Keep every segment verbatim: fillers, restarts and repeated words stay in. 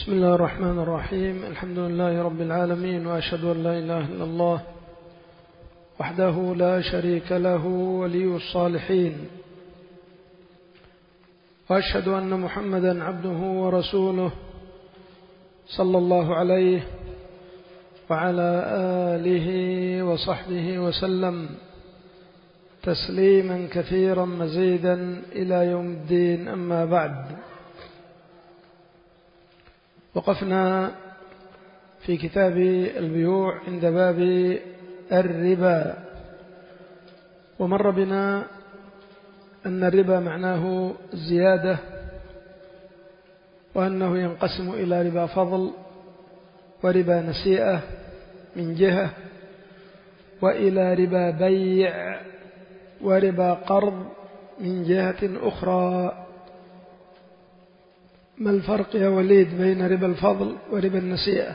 بسم الله الرحمن الرحيم. الحمد لله رب العالمين، وأشهد أن لا إله إلا الله وحده لا شريك له ولي الصالحين، وأشهد أن محمدا عبده ورسوله صلى الله عليه وعلى آله وصحبه وسلم تسليما كثيرا مزيدا إلى يوم الدين. أما بعد، وقفنا في كتاب البيوع عند باب الربا، ومر بنا أن الربا معناه الزيادة، وأنه ينقسم إلى ربا فضل وربا نسيئة من جهة، وإلى ربا بيع وربا قرض من جهة أخرى. ما الفرق يا وليد بين ربا الفضل وربا النسيئة؟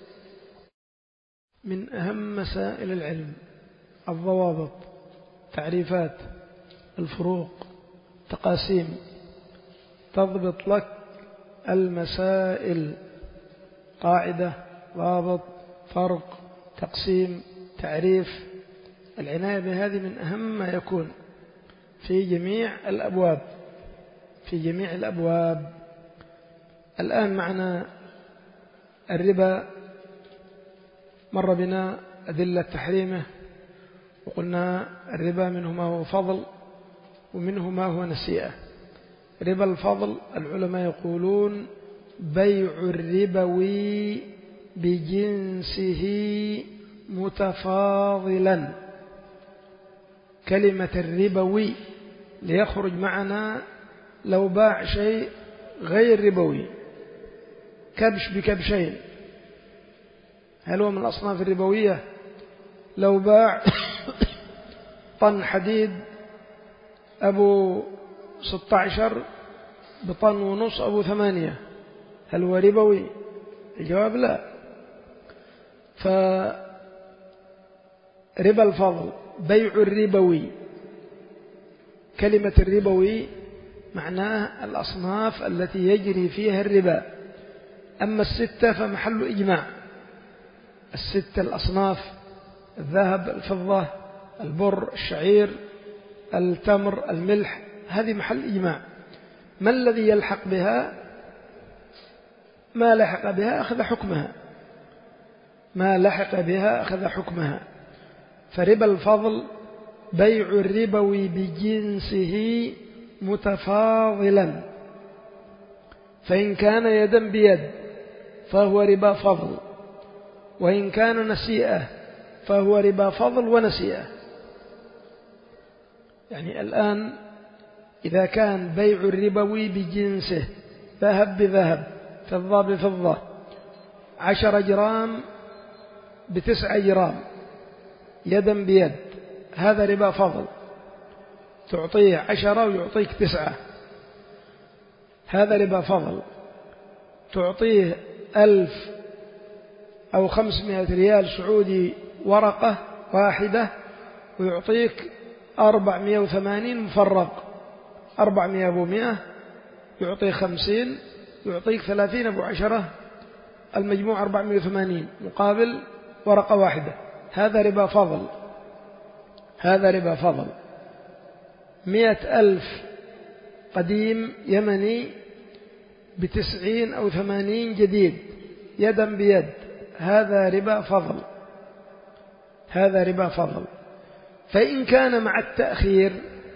من أهم مسائل العلم الضوابط، تعريفات، الفروق، تقاسيم، تضبط لك المسائل، قاعدة، ضابط، فرق، تقسيم، تعريف. العناية بهذه من أهم ما يكون في جميع الأبواب في جميع الأبواب. الآن معنا الربا، مر بنا أدلة تحريمه، وقلنا الربا منه ما هو فضل ومنه ما هو نسيئة. ربا الفضل العلماء يقولون بيع الربوي بجنسه متفاضلا. كلمة الربوي ليخرج معنا لو باع شيء غير ربوي، كبش بكبشين، هل هو من الأصناف الربوية؟ لو باع طن حديد أبو ستة عشر بطن ونص أبو ثمانية، هل هو ربوي؟ الجواب لا. فربا الفضل بيع الربوي، كلمة الربوي معناه الأصناف التي يجري فيها الربا. أما الستة فمحل إجماع، الستة الأصناف: الذهب، الفضة، البر، الشعير، التمر، الملح، هذه محل إجماع. ما الذي يلحق بها؟ ما لحق بها أخذ حكمها، ما لحق بها أخذ حكمها. فربا الفضل بيع الربوي بجنسه متفاضلا، فإن كان يدا بيد فهو ربا فضل، وإن كان نسيئة فهو ربا فضل ونسيئة. يعني الآن إذا كان بيع الربوي بجنسه، ذهب بذهب، فضة بفضة، عشر جرام بتسعة جرام يدا بيد، هذا ربا فضل، تعطيه عشرة ويعطيك تسعة، هذا ربا فضل. تعطيه ألف أو خمسمائة ريال سعودي ورقة واحدة ويعطيك أربعمائة وثمانين مفرق، أربعمائة أبو مئة يعطيك خمسين، يعطيك ثلاثين أبو عشرة، المجموع أربعمائة وثمانين مقابل ورقة واحدة، هذا ربا فضل، هذا ربا فضل. مئة ألف قديم يمني بتسعين أو ثمانين جديد يدا بيد، هذا ربا فضل، هذا ربا فضل. فإن كان مع التأخير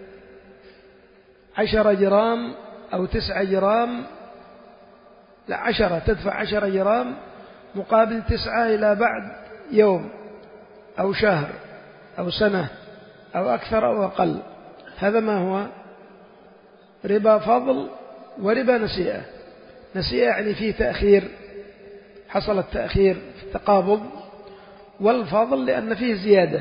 عشرة جرام أو تسعة جرام، لا عشرة، تدفع عشرة جرام مقابل تسعة إلى بعد يوم أو شهر أو سنة أو أكثر أو أقل، هذا ما هو؟ ربا فضل وربا نسيئة. نسيئة يعني فيه تأخير، حصل التأخير في التقابض، والفضل لأن فيه زيادة،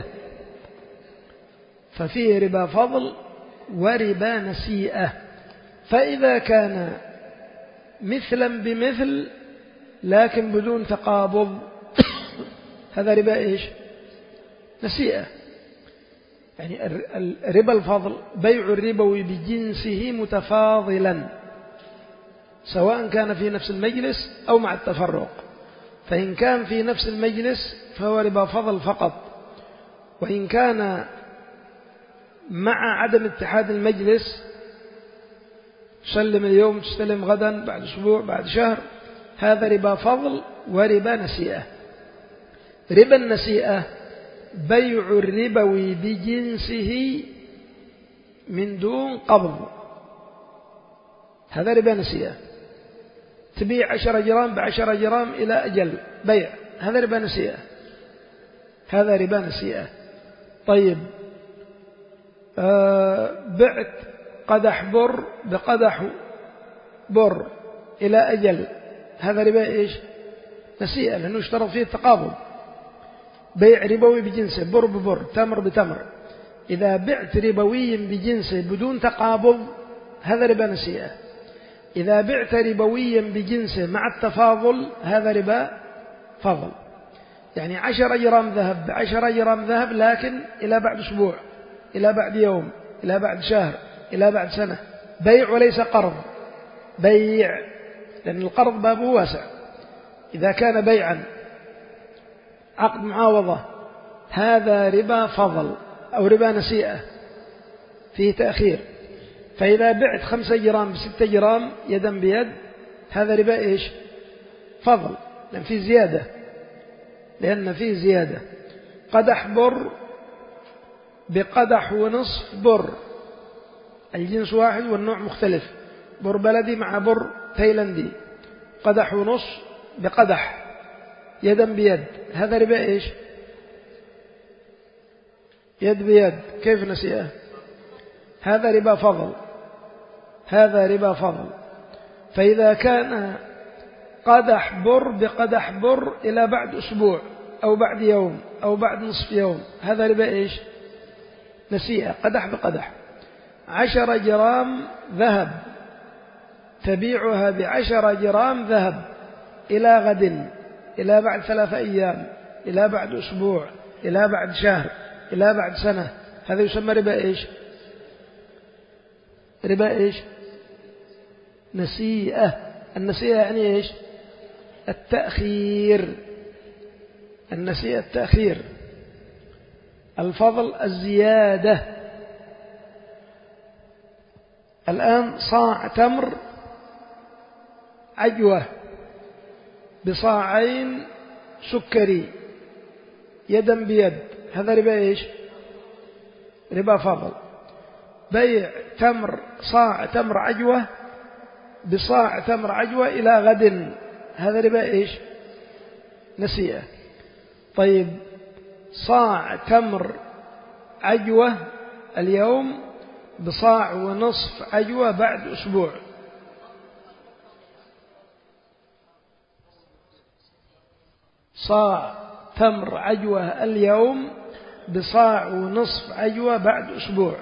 ففيه ربا فضل وربا نسيئة. فإذا كان مثلا بمثل لكن بدون تقابض، هذا ربا إيش؟ نسيئة. يعني ربا الفضل بيع الربوي بجنسه متفاضلا، سواء كان في نفس المجلس أو مع التفرق. فإن كان في نفس المجلس فهو ربا فضل فقط، وإن كان مع عدم اتحاد المجلس، تسلم اليوم تستلم غدا، بعد أسبوع، بعد شهر، هذا ربا فضل وربا نسيئة. ربا النسيئة بيع الربوي بجنسه من دون قبض، هذا ربا نسيئة. تبيع عشرة جرام بعشرة جرام إلى أجل بيع، هذا ربا نسيئة، هذا ربا نسيئة. طيب آه بعت قدح بر بقدح بر إلى أجل، هذا ربا إيش؟ نسيئة، لأنه اشترط فيه التقابض. بيع ربوي بجنسه، بر ببر، تمر بتمر. إذا بعت ربوي بجنسه بدون تقابض هذا ربا نسيئة. إذا بعت ربويا بجنسه مع التفاضل هذا ربا فضل. يعني عشرة جرام ذهب بعشرة جرام ذهب، لكن إلى بعد أسبوع، إلى بعد يوم، إلى بعد شهر، إلى بعد سنة، بيع وليس قرض. بيع، لأن القرض بابه واسع. إذا كان بيعا عقد معاوضة هذا ربا فضل أو ربا نسيئة فيه تأخير. فإذا بعت خمسة جرام بستة جرام يدا بيد هذا ربا إيش؟ فضل، لأن فيه زيادة، لأن فيه زيادة. قدح بر بقدح ونصف بر، الجنس واحد والنوع مختلف، بر بلدي مع بر تايلندي، قدح ونصف بقدح يدا بيد، هذا ربا إيش؟ يد بيد. كيف نسيئة؟ هذا ربا فضل، هذا ربا فضل. فإذا كان قدح بر بقدح بر إلى بعد أسبوع أو بعد يوم أو بعد نصف يوم هذا ربا إيش؟ نسيئة، قدح بقدح. عشر جرام ذهب تبيعها بعشر جرام ذهب إلى غد، إلى بعد ثلاثة أيام، إلى بعد أسبوع، إلى بعد شهر، إلى بعد سنة، هذا يسمى ربا إيش؟ ربا إيش؟ نسيئة. النسيئة يعني إيش؟ التأخير. النسيئة التأخير. الفضل الزيادة. الآن صاع تمر عجوة بصاعين سكري يدا بيد، هذا ربا إيش؟ ربا فضل. بيع تمر، صاع تمر عجوة بصاع تمر عجوة إلى غد، هذا ربا إيش؟ نسيئة. طيب صاع تمر عجوة اليوم بصاع ونصف عجوة بعد أسبوع، صاع تمر عجوة اليوم بصاع ونصف عجوة بعد أسبوع،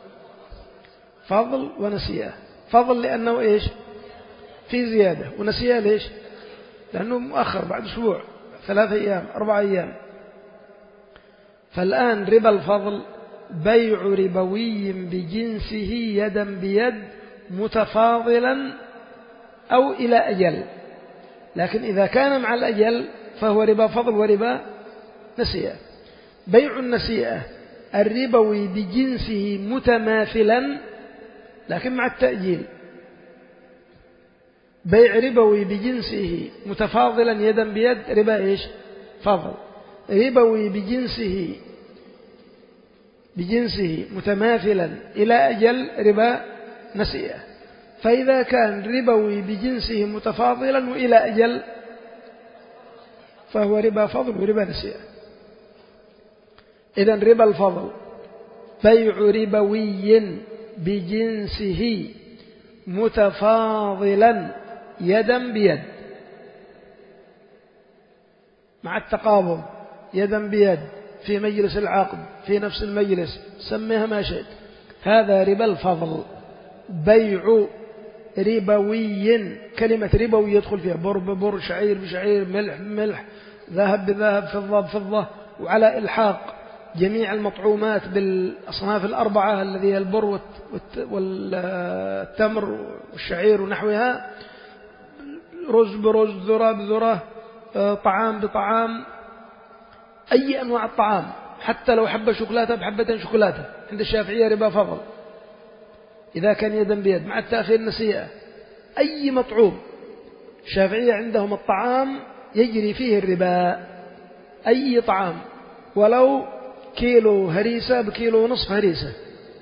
فضل ونسيئة. فضل لأنه إيش؟ في زيادة، ونسيئة ليش؟ لأنه مؤخر بعد أسبوع، ثلاثة أيام، أربعة أيام. فالآن ربا الفضل بيع ربوي بجنسه يدا بيد متفاضلا أو إلى أجل، لكن إذا كان مع الأجل فهو ربا فضل وربا نسيئة. بيع النسيئة الربوي بجنسه متماثلا لكن مع التأجيل. بيع ربوي بجنسه متفاضلا يدا بيد ربا إيش؟ فضل. ربوي بجنسه بجنسه متماثلا إلى أجل ربا نسيئة. فإذا كان ربوي بجنسه متفاضلا وإلى أجل فهو ربا فضل وربا نسيئة. إذن ربا الفضل بيع ربوي بجنسه متفاضلا يدا بيد مع التقابض، يدا بيد في مجلس العقد، في نفس المجلس، سميها ما شئت، هذا ربا الفضل. بيع ربوي، كلمة ربوي يدخل فيها بر ببر، شعير بشعير، ملح بملح، ذهب بذهب، فضة بفضة، وعلى إلحاق جميع المطعومات بالأصناف الأربعة الذي هي البر والتمر والشعير ونحوها، رز برز، ذرة بذرة، طعام بطعام، أي أنواع الطعام، حتى لو حبة شوكولاتة بحبة شوكولاتة. عند الشافعية ربا فضل إذا كان يدا بيد مع التأخير نسيئة. أي مطعوم، الشافعية عندهم الطعام يجري فيه الربا، أي طعام ولو كيلو هريسة بكيلو ونصف هريسة،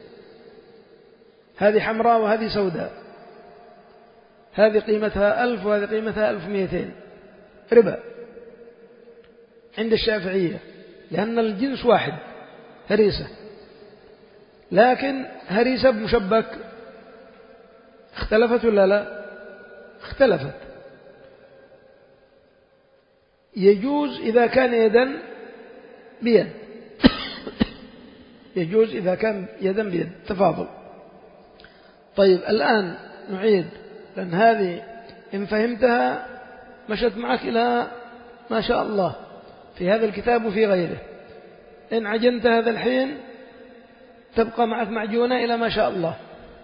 هذه حمراء وهذه سوداء، هذه قيمتها ألف وهذه قيمتها ألف ومئتين، ربا عند الشافعية، لأن الجنس واحد هريسة. لكن هريسة بمشبك اختلفت ولا لا؟ اختلفت. يجوز إذا كان يدا بيد يجوز إذا كان يدا بيد، تفاضل. طيب الآن نعيد، لأن هذه إن فهمتها مشت معك إلى ما شاء الله في هذا الكتاب وفي غيره. إن عجنت هذا الحين تبقى معك معجونة إلى ما شاء الله.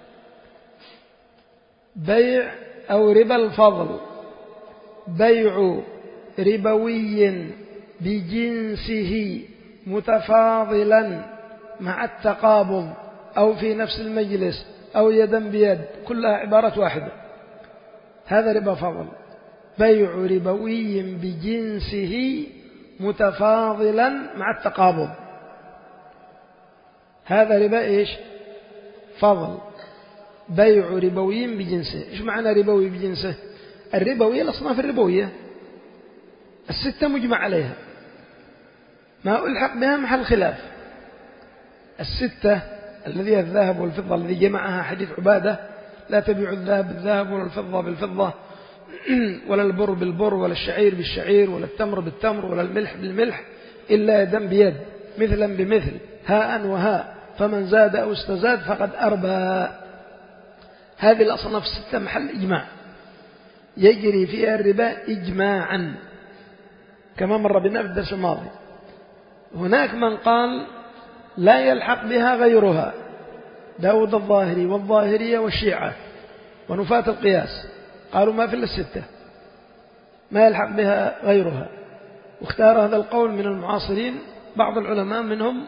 بيع أو ربا الفضل، بيع ربوي بجنسه متفاضلا مع التقابض أو في نفس المجلس أو يدا بيد، كلها عبارة واحدة، هذا ربا فضل. بيع ربوي بجنسه متفاضلا مع التقابض، هذا ربا إيش؟ فضل. بيع ربوي بجنسه. إيش معنى ربوي بجنسه؟ الربوية الأصناف الربوية الستة مجمع عليها، ما ألحق بها محل خلاف. الستة الذي الذهب والفضة الذي جمعها حديث عبادة: لا تبيع الذهب بالذهب ولا الفضة بالفضة ولا البر بالبر ولا الشعير بالشعير ولا التمر بالتمر ولا الملح بالملح إلا يدا بيد مثلا بمثل هاء وهاء، فمن زاد أو استزاد فقد أربى. هذه الأصناف الستة محل إجماع، يجري فيها الربا إجماعا كما مر بنا في الدرس الماضي. هناك من قال لا يلحق بها غيرها، داود الظاهري والظاهرية والشيعة ونفاة القياس، قالوا ما في إلا الستة، ما يلحق بها غيرها. واختار هذا القول من المعاصرين بعض العلماء، منهم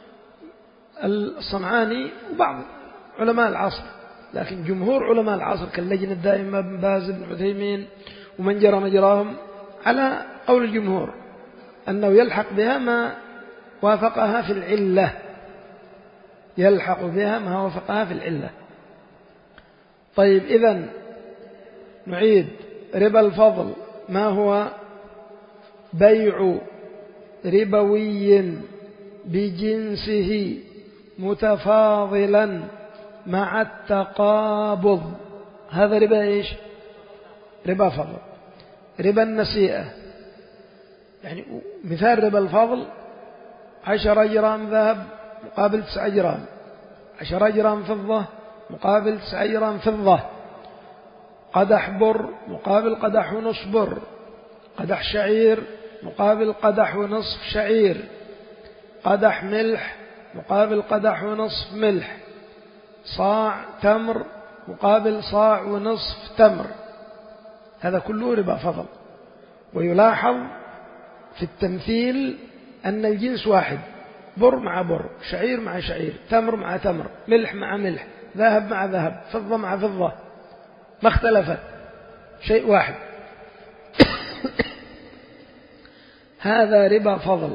الصنعاني وبعض علماء العصر، لكن جمهور علماء العصر كاللجنة الدائمة بن باز بن عثيمين ومن جرى مجراهم على قول الجمهور أنه يلحق بها ما وافقها في العلة، يلحق بها ما وافقها في العلة. طيب إذن نعيد: ربا الفضل ما هو؟ بيع ربوي بجنسه متفاضلا مع التقابض، هذا ربا إيش؟ ربا فضل. ربا النسيئة، يعني مثال ربا الفضل: عشرة جرام ذهب مقابل تسعة جرام، عشرة جرام فضة مقابل تسعة جرام فضة، قدح بر مقابل قدح ونصف بر، قدح شعير مقابل قدح ونصف شعير، قدح ملح مقابل قدح ونصف ملح، صاع تمر مقابل صاع ونصف تمر، هذا كله ربا فضل. ويلاحظ في التمثيل أن الجنس واحد، بر مع بر، شعير مع شعير، تمر مع تمر، ملح مع ملح، ذهب مع ذهب، فضة مع فضة، ما اختلفت، شيء واحد. هذا ربا فضل.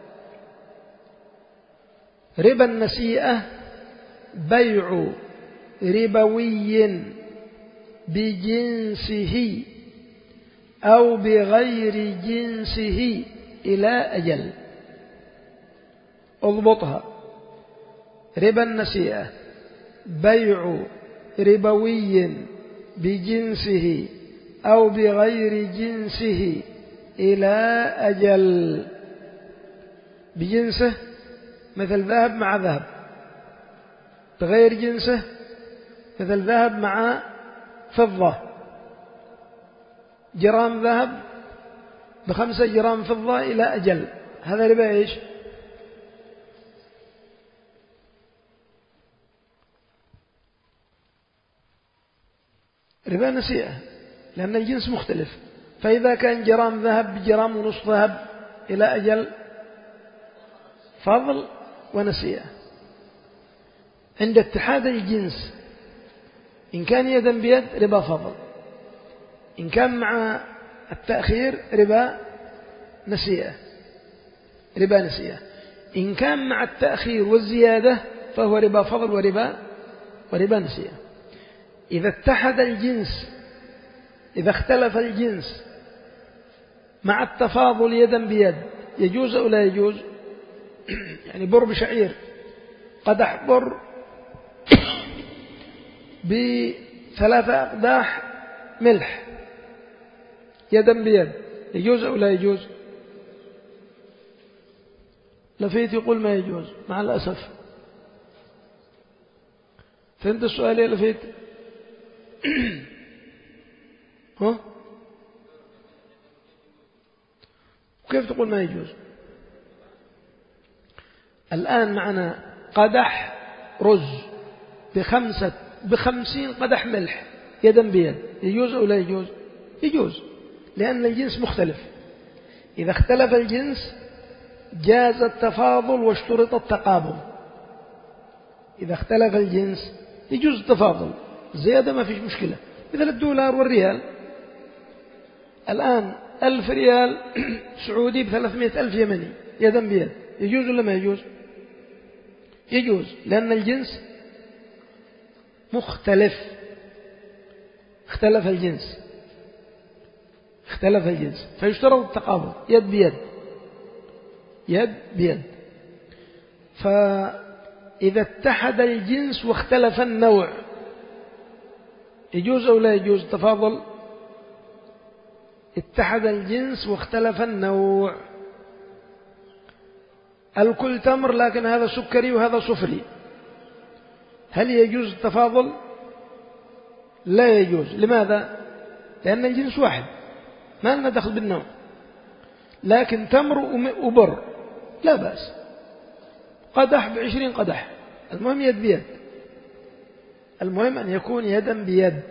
ربا النسيئة: بيع ربوي بجنسه أو بغير جنسه إلى أجل. اضبطها: ربا النسيئة بيع ربوي بجنسه أو بغير جنسه إلى أجل. بجنسه مثل ذهب مع ذهب، بغير جنسه مثل ذهب مع فضة، جرام ذهب بخمسة جرام فضة إلى أجل، هذا ربا إيش؟ ربا نسيئة، لأن الجنس مختلف. فإذا كان جرام ذهب بجرام ونصف ذهب إلى أجل فضل ونسيئة. عند اتحاد الجنس إن كان يدا بيد ربا فضل، إن كان مع التأخير ربا نسيئة ربا نسيئة إن كان مع التأخير والزيادة فهو ربا فضل وربا وربا نسيئة. إذا اتحد الجنس إذا اختلف الجنس مع التفاضل يدا بيد يجوز أو لا يجوز؟ يعني بر بشعير، قدح بر بثلاثة أقداح ملح يدا بيد، يجوز أو لا يجوز؟ لفيت يقول ما يجوز مع الأسف. فهمت السؤال يا لفيت؟ ها؟ كيف تقول ما يجوز؟ الآن معنا قدح رز بخمسة بخمسين قدح ملح يدا بيد، يجوز أو لا يجوز؟ يجوز، لأن الجنس مختلف. إذا اختلف الجنس جاز التفاضل واشترط التقابل. إذا اختلف الجنس يجوز التفاضل، زيادة ما فيش مشكلة، مثل الدولار والريال. الآن ألف ريال سعودي بثلاثمائة ألف يمني يدا بيد، يجوز ولا ما يجوز؟ يجوز، لأن الجنس مختلف. اختلف الجنس اختلف الجنس فيشترط التقابل يد بيد يد بيد. فإذا اتحد الجنس واختلف النوع يجوز أو لا يجوز التفاضل؟ اتحد الجنس واختلف النوع، الكل تمر لكن هذا سكري وهذا صفري، هل يجوز التفاضل؟ لا يجوز. لماذا؟ لأن الجنس واحد ما لنا دخل بالنوع. لكن تمر وبر لا بأس، قدح بعشرين قدح، المهم يد بيد، المهم أن يكون يدا بيد،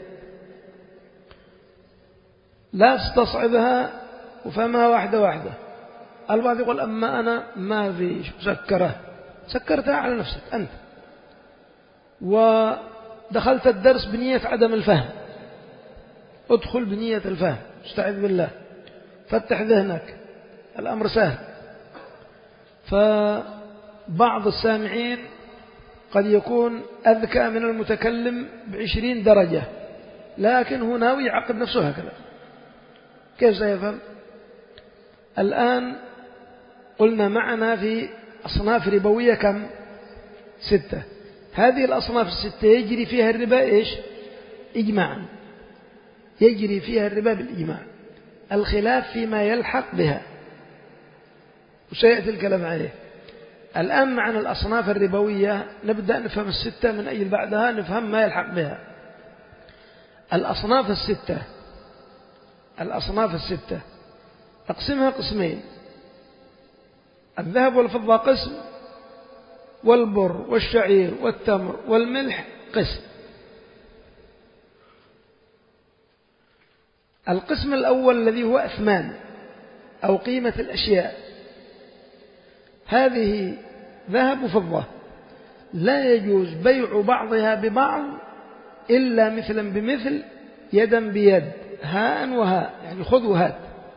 لا تستصعبها وفهمها واحدة واحدة. البعض يقول أما أنا ما في سكره، سكرتها على نفسك أنت، ودخلت الدرس بنية عدم الفهم، ادخل بنية الفهم، استعذ بالله، فتح ذهنك، الأمر سهل. فبعض السامعين قد يكون أذكى من المتكلم بعشرين درجة، لكن هو ناوي يعقد نفسه هكذا، كيف سيفهم؟ الآن قلنا معنا في أصناف ربوية كم؟ ستة. هذه الأصناف الستة يجري فيها الربا إيش؟ إجماعا، يجري فيها الربا بالإجماع، الخلاف فيما يلحق بها وسيأتي الكلام عليه. الآن معنا الأصناف الربوية، نبدأ نفهم الستة من أجل بعدها نفهم ما يلحق بها. الأصناف الستة الأصناف الستة أقسمها قسمين: الذهب والفضة قسم، والبر والشعير والتمر والملح قسم. القسم الأول الذي هو أثمان أو قيمة الأشياء، هذه ذهب وفضة، لا يجوز بيع بعضها ببعض إلا مثلا بمثل، يدا بيد، هاء وهاء، يعني خذ وهات.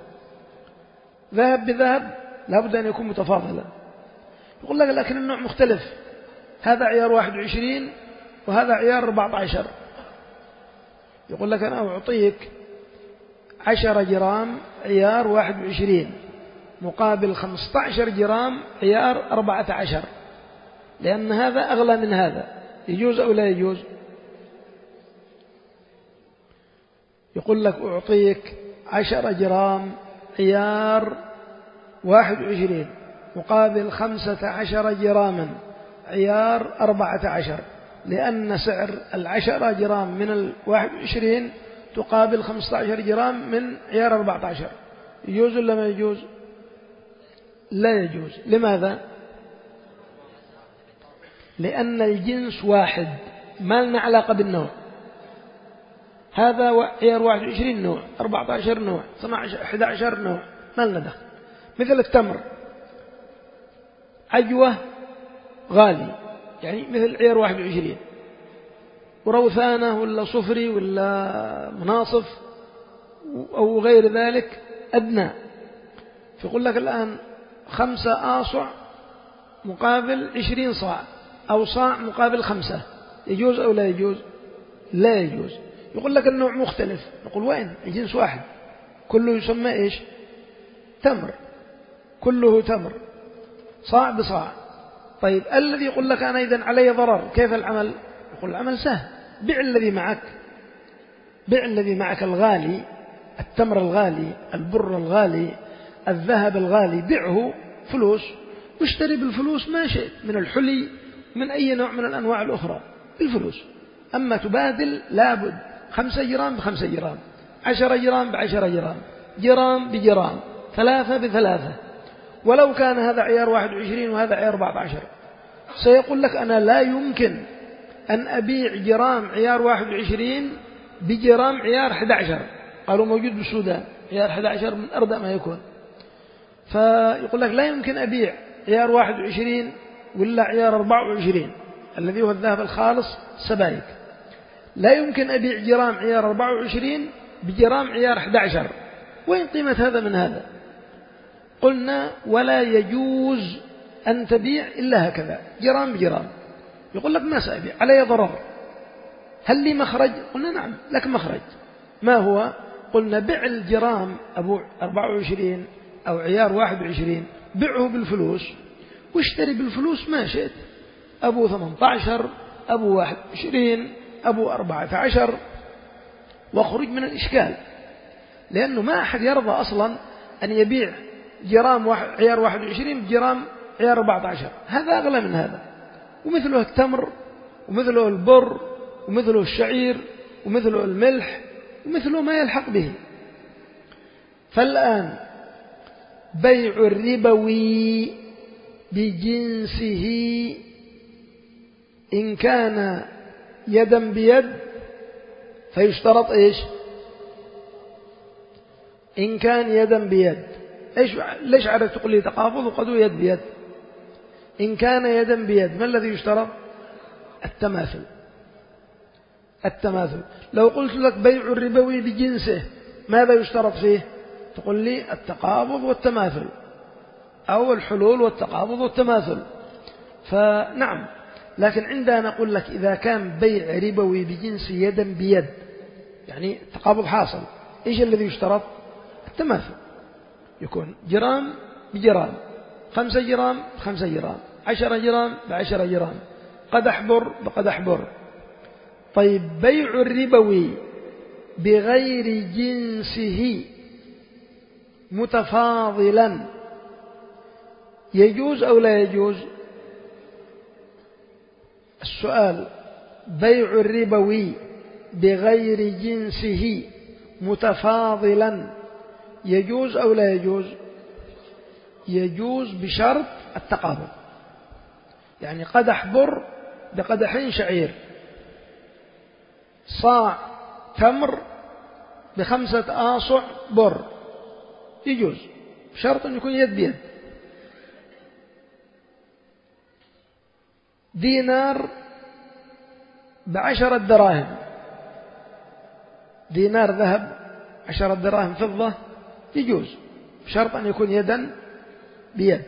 ذهب بذهب لابد أن يكون متفاضلا. يقول لك لكن النوع مختلف، هذا عيار واحد وعشرين وهذا عيار أربعة عشر. يقول لك أنا أعطيك عشر جرام عيار واحد وعشرين مقابل خمسة عشر جرام عيار أربعة عشر، لأن هذا أغلى من هذا، يجوز أو لا يجوز؟ يقول لك أعطيك عشر جرام عيار واحد وعشرين مقابل خمسة عشر جراما عيار أربعة عشر، لأن سعر العشرة جرام من الواحد وعشرين تقابل خمسة عشر جرام من عيار أربعة عشر. يجوز ولا ما يجوز؟ لا يجوز. لماذا؟ لأن الجنس واحد، ما لنا علاقة بالنوع. هذا عيار واحد وعشرين نوع، أربعة عشر نوع، أحد عشر نوع، ما لنا دخل. مثل التمر عجوة غالي، يعني مثل عيار واحد وعشرين، وروثانة ولا صفري ولا مناصف أو غير ذلك أدنى. فيقول لك الآن خمسة آصع مقابل عشرين صاع، أو صاع مقابل خمسة، يجوز أو لا يجوز؟ لا يجوز. يقول لك النوع مختلف، نقول وين؟ الجنس واحد، كله يسمى إيش؟ تمر، كله تمر، صاع بصاع. طيب الذي يقول لك أنا إذن علي ضرر، كيف العمل؟ يقول العمل سهل، بيع الذي معك، بيع الذي معك الغالي، التمر الغالي، البر الغالي، الذهب الغالي، بيعه فلوس، واشتري بالفلوس ما شئت من الحلي من أي نوع من الأنواع الأخرى بالفلوس. أما تبادل لابد خمسة جرام بخمسة جرام، عشرة جرام بعشرة جرام، جرام بجرام، ثلاثة بثلاثة. ولو كان هذا عيار واحد وعشرين وهذا عيار أربعة عشر، سيقول لك أنا لا يمكن أن أبيع جرام عيار واحد وعشرين بجرام عيار أحد عشر. قالوا موجود بالسودان عيار أحد عشر من أردأ ما يكون. فيقول لك لا يمكن أبيع عيار واحد وعشرين ولا عيار أربعة وعشرين الذي هو الذهب الخالص سبائك، لا يمكن أبيع جرام عيار أربعة وعشرين بجرام عيار أحد عشر. وين قيمة هذا من هذا؟ قلنا ولا يجوز أن تبيع إلا هكذا جرام بجرام. يقول لك ما سأبيع، علي ضرر، هل لي مخرج؟ قلنا نعم لك مخرج. ما هو؟ قلنا بيع الجرام أبو أربعة وعشرين أو عيار واحد وعشرين، بيعه بالفلوس واشتري بالفلوس ما شئت، أبو ثمانية عشر، أبو واحد وعشرين، أبو أربعة عشر، واخرج من الإشكال. لأنه ما أحد يرضى أصلا أن يبيع جرام واحد عيار واحد وعشرين بجرام عيار أربعة عشر، هذا أغلى من هذا. ومثله التمر، ومثله البر، ومثله الشعير، ومثله الملح، ومثله ما يلحق به. فالآن بيع الربوي بجنسه إن كان يدا بيد فيشترط إيش؟ إن كان يدا بيد، إيش ليش عرفت تقول لي تقابض وقد يد بيد؟ إن كان يدا بيد ما الذي يشترط؟ التماثل. التماثل. لو قلت لك بيع الربوي بجنسه ماذا يشترط فيه؟ تقول لي التقابض والتماثل، أو الحلول والتقابض والتماثل. فنعم، لكن عندنا نقول لك إذا كان بيع ربوي بجنس يدا بيد يعني التقابض حاصل، إيش الذي يشترط؟ التماثل، يكون جرام بجرام، خمسة جرام بخمسة جرام، عشرة جرام بعشرة جرام، قدح بر بقدح بر. طيب بيع الربوي بغير جنسه متفاضلا يجوز أو لا يجوز؟ السؤال بيع الربوي بغير جنسه متفاضلا يجوز أو لا يجوز؟ يجوز بشرط التقابض. يعني قدح بر بقدحين شعير، صاع تمر بخمسة آصع بر، يجوز بشرط أن يكون يد بيد. دينار بعشرة دراهم، دينار ذهب عشرة دراهم فضة، يجوز بشرط أن يكون يدا بيد.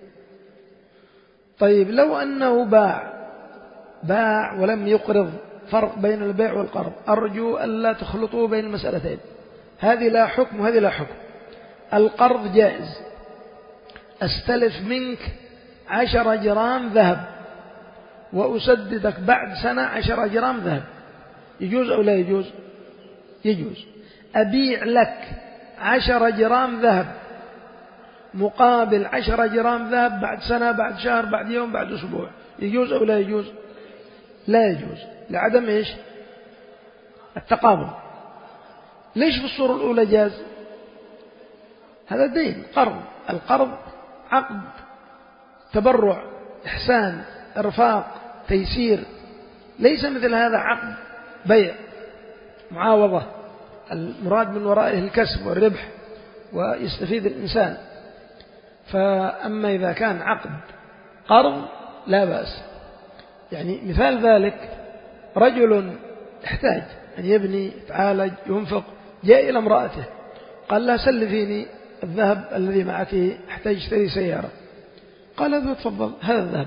طيب لو أنه باع باع ولم يقرض، فرق بين البيع والقرض، أرجو ألا تخلطوا بين المسألتين، هذه لا حكم وهذه لا حكم. القرض جائز، أستلف منك عشر جرام ذهب وأسددك بعد سنة عشر جرام ذهب، يجوز أو لا يجوز؟ يجوز. أبيع لك عشر جرام ذهب مقابل عشر جرام ذهب بعد سنة، بعد شهر، بعد يوم، بعد أسبوع، يجوز أو لا يجوز؟ لا يجوز. لعدم إيش؟ التقابل. ليش في الصورة الأولى جاز؟ هذا دين، قرض. القرض عقد تبرع، إحسان، إرفاق، تيسير، ليس مثل هذا عقد بيع. معاوضة، المراد من ورائه الكسب والربح ويستفيد الإنسان. فأما إذا كان عقد قرض لا بأس. يعني مثال ذلك رجل احتاج أن يبني، يتعالج، ينفق، جاء إلى امرأته قال لها سلفيني الذهب الذي معك، احتاج اشتري سيارة. قال له تفضل هذا الذهب،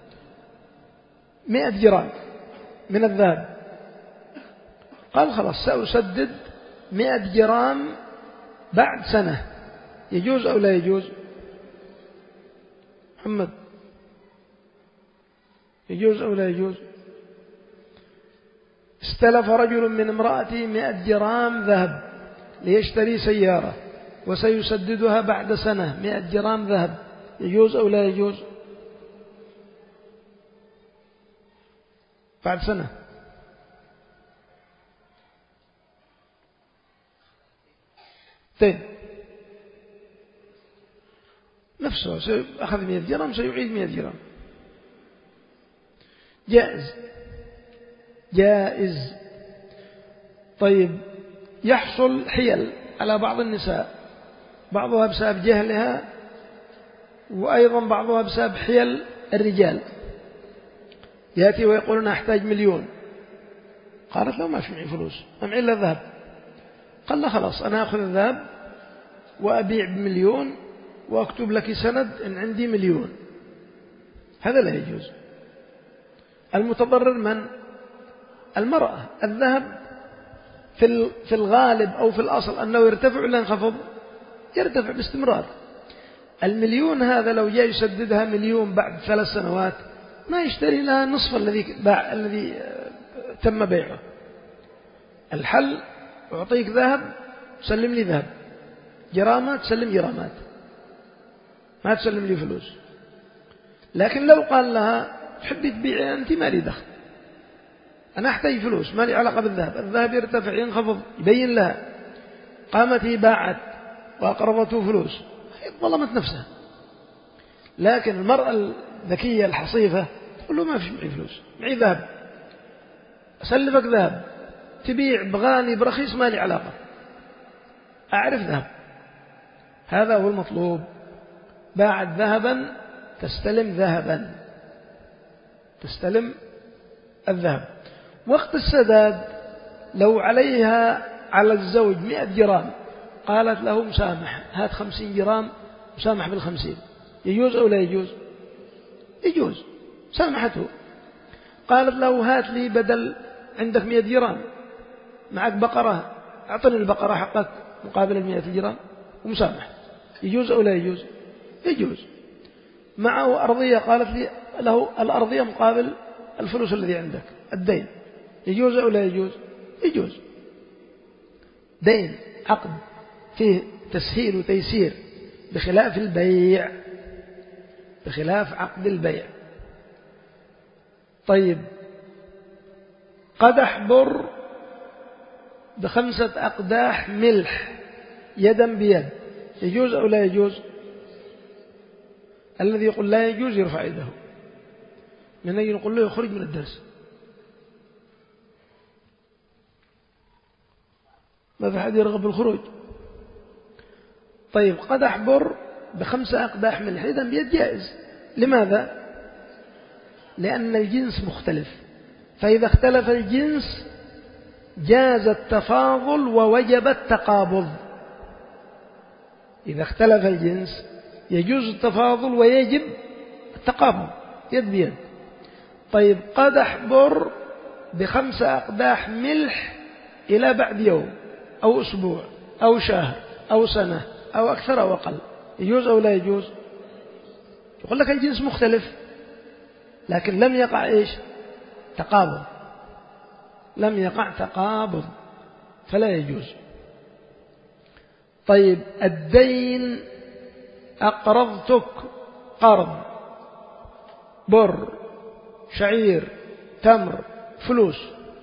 مئة جرام من الذهب. قال خلاص سأسدد مئة جرام بعد سنة. يجوز أو لا يجوز؟ محمد يجوز أو لا يجوز؟ استلف رجل من امرأته مئة جرام ذهب ليشتري سيارة وسيسددها بعد سنة، مئة جرام ذهب، يجوز أو لا يجوز؟ بعد سنة. طيب نفسه أخذ مئة جرام سيعيد مئة جرام، جائز جائز. طيب يحصل حيل على بعض النساء، بعضها بسبب جهلها وأيضا بعضها بسبب حيل الرجال. يأتي ويقول أنا أحتاج مليون. قالت له ما في معي فلوس، ما معي إلا ذهب. قال له خلاص أنا أخذ الذهب وأبيع بمليون وأكتب لك سند إن عندي مليون. هذا لا يجوز. المتضرر من؟ المرأة. الذهب في الغالب أو في الأصل أنه يرتفع ولا ينخفض؟ يرتفع باستمرار. المليون هذا لو جاء يسددها مليون بعد ثلاث سنوات ما يشتري لها نصف الذي باع الذي تم بيعه. الحل أعطيك ذهب سلم لي ذهب، جرامات سلم جرامات، ما تسلم لي فلوس. لكن لو قال لها تحبي تبيعي أنت ما لي دخل، أنا أحتاج فلوس ما لي علاقة بالذهب، الذهب يرتفع ينخفض، يبين لها، قامت هي باعت وأقرضته فلوس، ظلمت نفسها. لكن المرأة الذكية الحصيفة تقول له ما فيش معي فلوس، معي ذهب، أسلفك ذهب، تبيع بغالي برخيص ما لي علاقة، أعرف ذهب. هذا هو المطلوب. باعت ذهبا تستلم ذهبا، تستلم الذهب. وقت السداد لو عليها على الزوج مئة جرام قالت له مسامح، هات خمسين جرام، مسامح بالخمسين، يجوز أو لا يجوز؟ يجوز، سامحته. قالت له هات لي بدل عندك مئة جرام معك بقرة، أعطني البقرة حقك مقابل المئة جرام ومسامح، يجوز أو لا يجوز؟ يجوز. معه أرضية قالت لي له الأرضية مقابل الفلوس الذي عندك الدين، يجوز أو لا يجوز؟ يجوز. دين عقد فيه تسهيل وتيسير بخلاف البيع، بخلاف عقد البيع. طيب قدح بر بخمسة أقداح ملح يدا بيد، يجوز أو لا يجوز؟ الذي يقول لا يجوز يرفع يده، من أجل نقول له يخرج من الدرس. ما في حد يرغب بالخروج. طيب قدح بر بخمسة أقداح ملح يدا بيد جائز. لماذا؟ لأن الجنس مختلف، فإذا اختلف الجنس جاز التفاضل ووجب التقابض. إذا اختلف الجنس يجوز التفاضل ويجب التقابض يد بيد. طيب قدح بر بخمسة أقداح ملح إلى بعد يوم أو أسبوع أو شهر أو سنة أو أكثر أو أقل، يجوز أو لا يجوز؟ يقول لك الجنس مختلف لكن لم يقع إيش؟ تقابض، لم يقع تقابض فلا يجوز. طيب الدين أقرضتك قرض، بر، شعير، تمر، فلوس،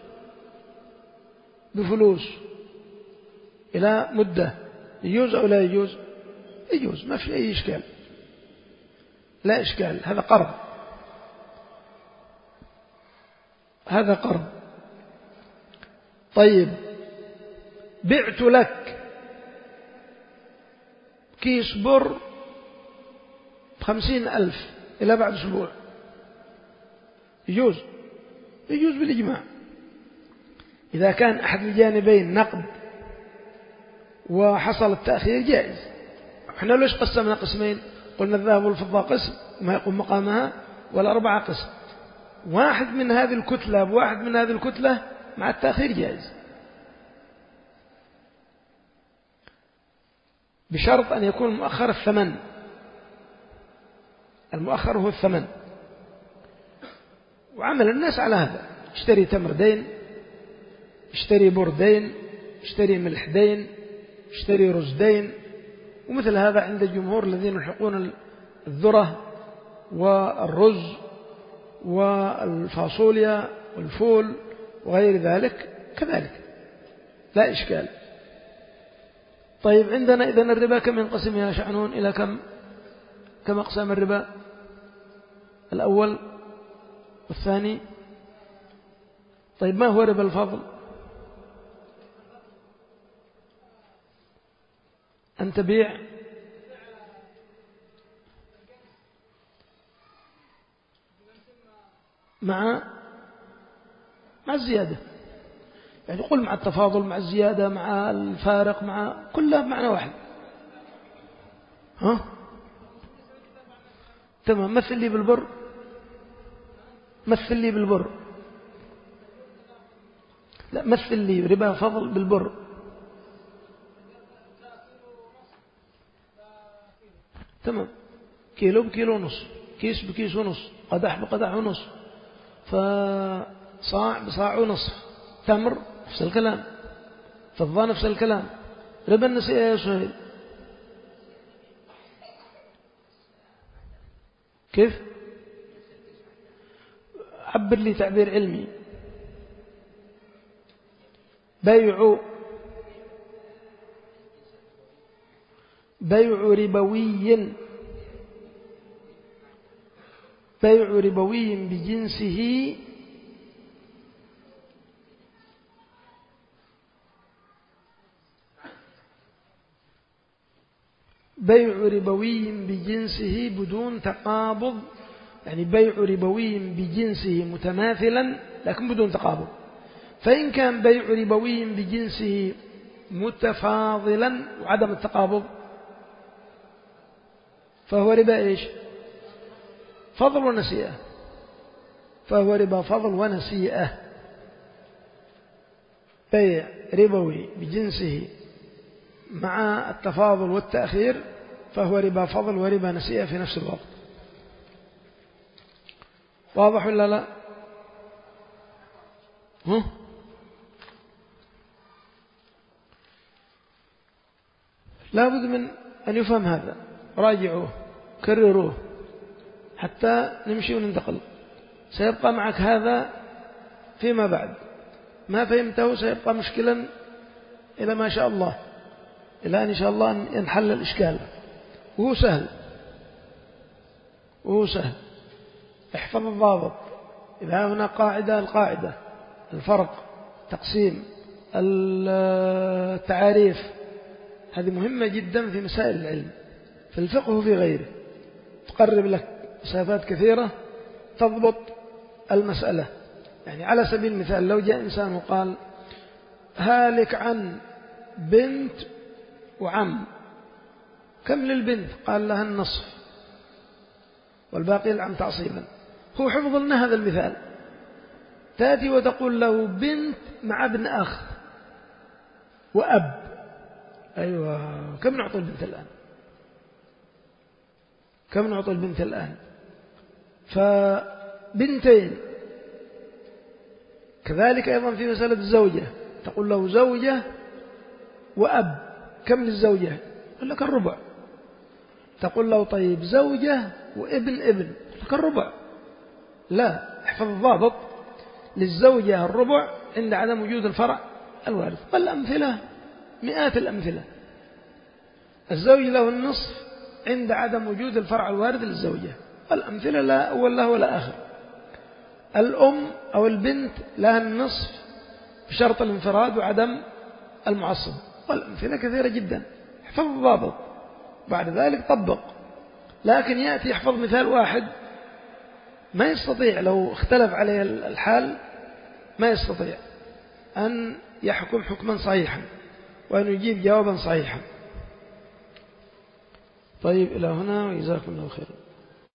بفلوس إلى مدة، يجوز أو لا يجوز؟ يجوز، ما في أي إشكال، لا إشكال، هذا قرض، هذا قرض. طيب بعت لك كيس بر بخمسين ألف إلى بعد أسبوع، يجوز يجوز بالإجماع إذا كان أحد الجانبين نقد وحصل التأخير جائز. احنا ليش قسمنا قسمين؟ قلنا الذهب والفضة قسم ما يقوم مقامها، والأربعة قسم، واحد من هذه الكتلة بواحد من هذه الكتلة مع التأخير جائز، بشرط أن يكون مؤخر الثمن. المؤخر هو الثمن، وعمل الناس على هذا، اشتري تمر دين، اشتري بر دين، اشتري ملح دين، اشتري رز دين، ومثل هذا عند الجمهور الذين يلحقون الذرة والرز والفاصوليا والفول وغير ذلك كذلك لا إشكال. طيب عندنا إذن الربا كم ينقسم يا شعنون؟ إلى كم كم أقسام الربا؟ الأول والثاني. طيب ما هو ربا الفضل؟ أن تبيع مع مع الزيادة، يعني قل مع التفاضل، مع الزيادة، مع الفارق، مع كلها بمعنى واحد. ها تمام. مثل لي بالبر، مثل لي بالبر، لا مثل لي ربا فضل بالبر. تمام. كيلو بكيلو ونص، كيس بكيس ونص، قدح بقدح ونص، فصاع بصاع ونصف، تمر نفس الكلام، فضة نفس الكلام. ربا النسيئة يا سهيل كيف؟ عبر لي تعبير علمي. بيع بيع ربوي بيع ربوي بجنسه بيع ربوي بجنسه بدون تقابض، يعني بيع ربوي بجنسه متماثلا لكن بدون تقابض. فإن كان بيع ربوي بجنسه متفاضلا وعدم التقابض فهو ربا إيش؟ فضل ونسيئة، فهو ربا فضل ونسيئة. بيع ربوي بجنسه مع التفاضل والتأخير فهو ربا فضل وربا نسيئة في نفس الوقت. واضح ولا لا؟ ها؟ لا بد من أن يفهم هذا، راجعوه كرروه حتى نمشي وننتقل. سيبقى معك هذا فيما بعد، ما فهمته سيبقى مشكلا إلى ما شاء الله، إلى أن إن شاء الله أن ينحل الإشكال. وهو سهل وهو سهل احفظ الضابط. إذا هنا قاعدة، القاعدة، الفرق، تقسيم، التعاريف، هذه مهمة جدا في مسائل العلم، في الفقه وفي غيره، تقرب لك مسافات كثيرة تضبط المسألة. يعني على سبيل المثال لو جاء إنسان وقال هالك عن بنت وعم، كم للبنت؟ قال لها النصف والباقي العم تعصيبا. هو حفظ لنا هذا المثال، تأتي وتقول له بنت مع ابن أخ وأب، أيوة كم نعطي البنت الآن؟ كم نعطي البنت الآن؟ فبنتين. كذلك أيضا في مسألة الزوجة، تقول له زوجة وأب، كم للزوجة؟ يقول لك الربع. تقول له طيب زوجة وابن ابن، يقول لك الربع. لا، احفظ الضابط، للزوجة الربع عند عدم وجود الفرع الوارث. والأمثلة مئات الأمثلة. الزوج له النصف عند عدم وجود الفرع الوارث للزوجة، والأمثلة لا أول له ولا آخر. الأم أو البنت لها النصف بشرط الانفراد وعدم المعصب، والأمثلة كثيرة جدا. احفظ الضابط، بعد ذلك طبق. لكن يأتي يحفظ مثال واحد ما يستطيع، لو اختلف عليه الحال ما يستطيع أن يحكم حكما صحيحا وأن يجيب جوابا صحيحا. طيب إلى هنا، وجزاكم الله خيرا.